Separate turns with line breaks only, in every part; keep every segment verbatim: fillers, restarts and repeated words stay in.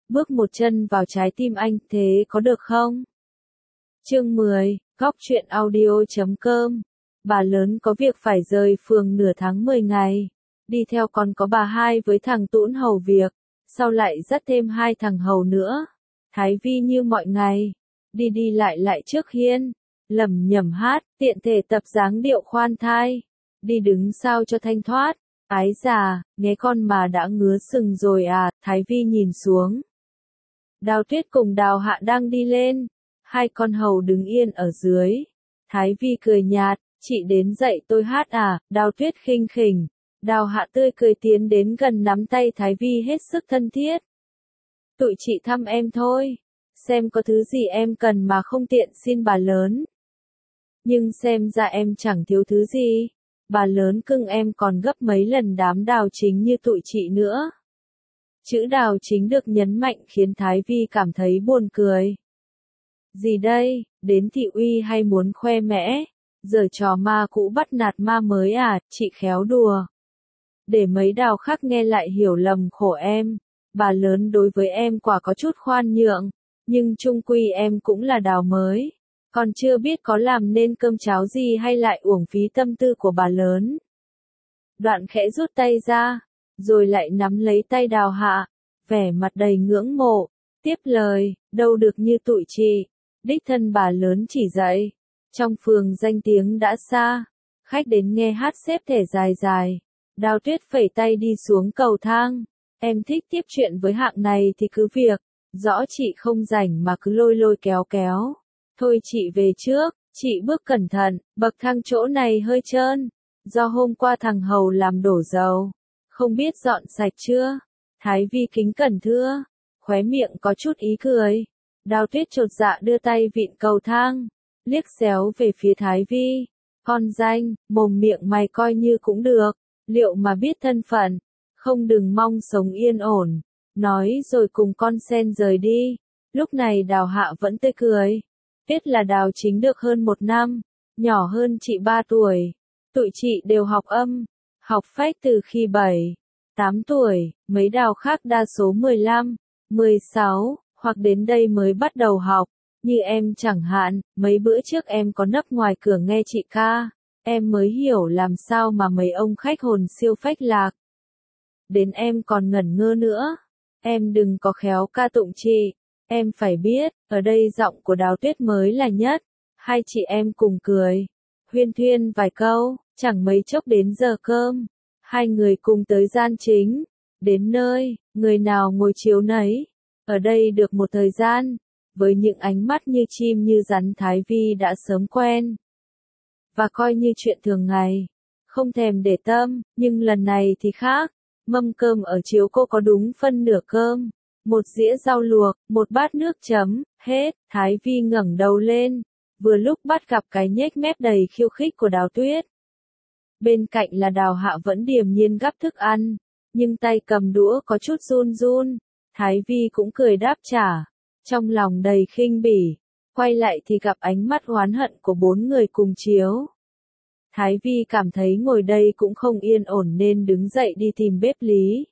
bước một chân vào trái tim anh, thế có được không? Chương mười, Góc truyện audio chấm com. Bà lớn có việc phải rời phường nửa tháng mười ngày. Đi theo còn có bà hai với thằng Tũn hầu việc, sau lại dắt thêm hai thằng hầu nữa. Thái Vi như mọi ngày, đi đi lại lại trước hiên, lẩm nhẩm hát, tiện thể tập dáng điệu khoan thai. Đi đứng sao cho thanh thoát. Ái già, nghe con mà đã ngứa sừng rồi à, Thái Vi nhìn xuống. Đào Tuyết cùng Đào Hạ đang đi lên, hai con hầu đứng yên ở dưới. Thái Vi cười nhạt, chị đến dạy tôi hát à, Đào Tuyết khinh khỉnh. Đào Hạ tươi cười tiến đến gần nắm tay Thái Vi hết sức thân thiết. Tụi chị thăm em thôi, xem có thứ gì em cần mà không tiện xin bà lớn. Nhưng xem ra em chẳng thiếu thứ gì. Bà lớn cưng em còn gấp mấy lần đám Đào Chính như tụi chị nữa. Chữ Đào Chính được nhấn mạnh khiến Thái Vi cảm thấy buồn cười. Gì đây, đến thị uy hay muốn khoe mẽ? Giờ trò ma cũ bắt nạt ma mới à, chị khéo đùa. Để mấy Đào khác nghe lại hiểu lầm khổ em. Bà lớn đối với em quả có chút khoan nhượng, nhưng chung quy em cũng là Đào mới. Còn chưa biết có làm nên cơm cháo gì hay lại uổng phí tâm tư của bà lớn. Đoạn khẽ rút tay ra, rồi lại nắm lấy tay Đào Hạ, vẻ mặt đầy ngưỡng mộ, tiếp lời, đâu được như tụi chị, đích thân bà lớn chỉ dạy. Trong phường danh tiếng đã xa, khách đến nghe hát xếp thẻ dài dài. Đào Tuyết phẩy tay đi xuống cầu thang, em thích tiếp chuyện với hạng này thì cứ việc, rõ chị không rảnh mà cứ lôi lôi kéo kéo. Thôi chị về trước, chị bước cẩn thận, bậc thang chỗ này hơi trơn, do hôm qua thằng hầu làm đổ dầu, không biết dọn sạch chưa? Thái Vi kính cẩn thưa, khóe miệng có chút ý cười. Đào Tuyết chột dạ đưa tay vịn cầu thang, liếc xéo về phía Thái Vi, con danh, mồm miệng mày coi như cũng được, liệu mà biết thân phận, không đừng mong sống yên ổn, nói rồi cùng con sen rời đi. Lúc này Đào Hạ vẫn tươi cười. Biết là Đào Chính được hơn một năm, nhỏ hơn chị ba tuổi. Tụi chị đều học âm, học phách từ khi bảy, tám tuổi, mấy Đào khác đa số mười lăm, mười sáu, hoặc đến đây mới bắt đầu học. Như em chẳng hạn, mấy bữa trước em có nấp ngoài cửa nghe chị ca, em mới hiểu làm sao mà mấy ông khách hồn siêu phách lạc. Đến em còn ngẩn ngơ nữa, em đừng có khéo ca tụng chị. Em phải biết, ở đây giọng của Đào Tuyết mới là nhất. Hai chị em cùng cười, huyên thuyên vài câu, chẳng mấy chốc đến giờ cơm. Hai người cùng tới gian chính. Đến nơi, người nào ngồi chiếu nấy. Ở đây được một thời gian, với những ánh mắt như chim như rắn Thái Vi đã sớm quen. Và coi như chuyện thường ngày, không thèm để tâm, nhưng lần này thì khác. Mâm cơm ở chiếu cô có đúng phân nửa cơm. Một dĩa rau luộc, một bát nước chấm, hết. Thái Vi ngẩng đầu lên, vừa lúc bắt gặp cái nhếch mép đầy khiêu khích của Đào Tuyết. Bên cạnh là Đào Hạ vẫn điềm nhiên gắp thức ăn, nhưng tay cầm đũa có chút run run. Thái Vi cũng cười đáp trả, trong lòng đầy khinh bỉ. Quay lại thì gặp ánh mắt oán hận của bốn người cùng chiếu. Thái Vi cảm thấy ngồi đây cũng không yên ổn nên đứng dậy đi tìm bếp Lý.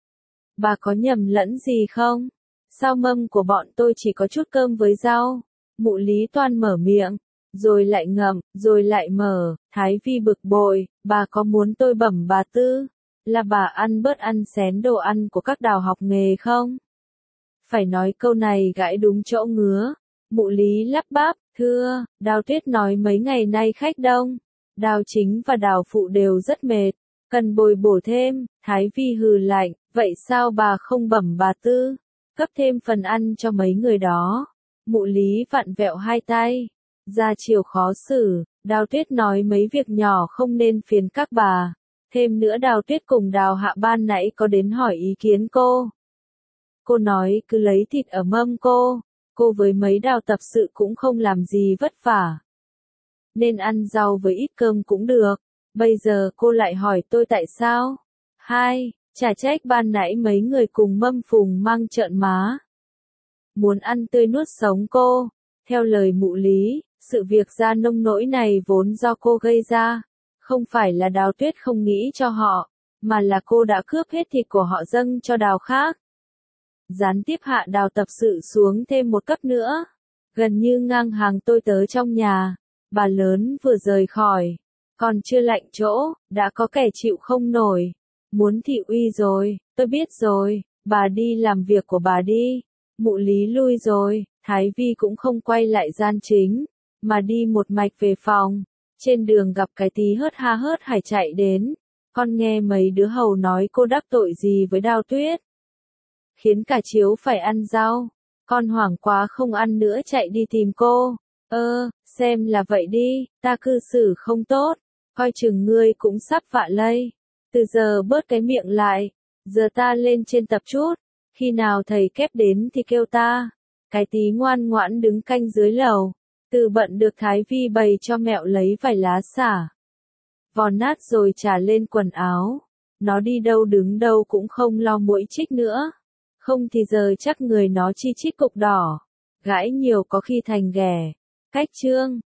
Bà có nhầm lẫn gì không? Sao mâm của bọn tôi chỉ có chút cơm với rau? Mụ Lý toan mở miệng, rồi lại ngậm, rồi lại mở. Thái Vi bực bội, bà có muốn tôi bẩm bà Tư, là bà ăn bớt ăn xén đồ ăn của các Đào học nghề không? Phải nói câu này gãi đúng chỗ ngứa. Mụ Lý lắp bắp, thưa, Đào Tuyết nói mấy ngày nay khách đông, Đào Chính và Đào Phụ đều rất mệt, cần bồi bổ thêm. Thái Vi hừ lạnh, vậy sao bà không bẩm bà Tư, cấp thêm phần ăn cho mấy người đó? Mụ Lý vặn vẹo hai tay, ra chiều khó xử. Đào Tuyết nói mấy việc nhỏ không nên phiền các bà. Thêm nữa Đào Tuyết cùng Đào Hạ ban nãy có đến hỏi ý kiến cô. Cô nói cứ lấy thịt ở mâm cô, cô với mấy Đào tập sự cũng không làm gì vất vả, nên ăn rau với ít cơm cũng được. Bây giờ cô lại hỏi tôi tại sao? Hai, chả trách ban nãy mấy người cùng mâm phùng mang trợn má, muốn ăn tươi nuốt sống cô. Theo lời mụ Lý, sự việc ra nông nỗi này vốn do cô gây ra, không phải là Đào Tuyết không nghĩ cho họ, mà là cô đã cướp hết thịt của họ dâng cho Đào khác. gián tiếp hạ đào tập sự xuống thêm một cấp nữa. Gần như ngang hàng tôi tớ trong nhà, bà lớn vừa rời khỏi, còn chưa lạnh chỗ, đã có kẻ chịu không nổi, muốn thị uy rồi, tôi biết rồi, bà đi làm việc của bà đi. Mụ Lý lui rồi, Thái Vi cũng không quay lại gian chính, mà đi một mạch về phòng. Trên đường gặp cái tí hớt ha hớt hải chạy đến, con nghe mấy đứa hầu nói cô đắc tội gì với Đao Tuyết, khiến cả chiếu phải ăn rau. Con hoảng quá không ăn nữa chạy đi tìm cô. Ơ, xem là vậy đi, ta cư xử không tốt, coi chừng ngươi cũng sắp vạ lây. Từ giờ bớt cái miệng lại, giờ ta lên trên tập chút, khi nào thầy kép đến thì kêu ta. Cái tí ngoan ngoãn đứng canh dưới lầu, từ bận được Thái Vi bày cho mẹo lấy vài lá xả, vò nát rồi trả lên quần áo. Nó đi đâu đứng đâu cũng không lo mũi chích nữa. Không thì giờ chắc người nó chi chít cục đỏ, gãi nhiều có khi thành ghẻ. Cách chương